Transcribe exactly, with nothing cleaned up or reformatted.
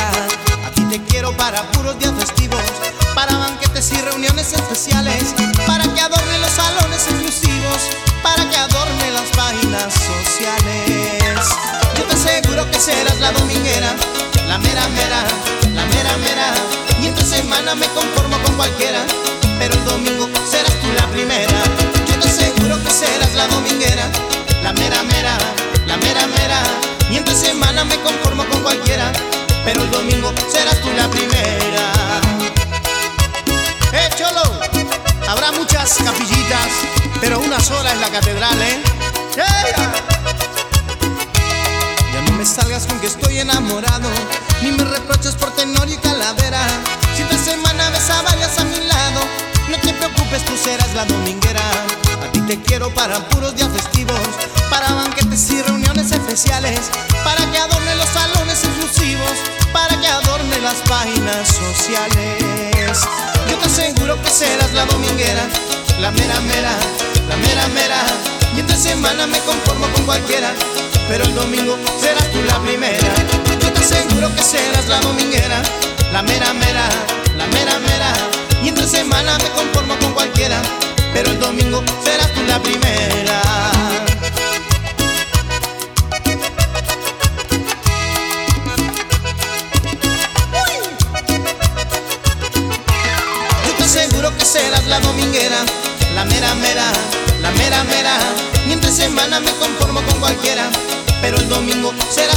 dominguera. A ti te quiero para puros días festivos, para banquetes y reuniones especiales, para que adorne los salones exclusivos, para que adorne las páginas sociales. Yo te aseguro que serás la dominguera, la mera mera, la mera mera. Y entre semana me conformo con cualquiera, pero el domingo serás tú la primera. Yo te aseguro que serás la dominguera, la mera mera, la mera mera. Y entre semana me conformo con cualquiera, pero el domingo serás tú la primera. ¡Eh, cholo! Habrá muchas capillitas, pero una sola es la catedral, ¿eh? ¡Yeah! Ya no me salgas con que estoy enamorado, ni me reproches por tenor y calavera. Si esta semana ves a varias a mi lado, no te preocupes, tú serás la dominguera. A ti te quiero para puros días festivos, para banquetes y reuniones especiales, para que adorne los salones exclusivos, para que adorne las páginas sociales. Yo te aseguro que serás la dominguera, la mera mera, la mera mera. Y entre semana me conformo con cualquiera, pero el domingo serás tú la primera. Yo te aseguro que serás la dominguera, la mera mera, la mera mera. Y entre semana me conformo con cualquiera, pero el domingo serás tú la primera. Yo te aseguro que serás la dominguera, la mera mera, la mera mera. Y entre semana me conformo con cualquiera, pero el domingo será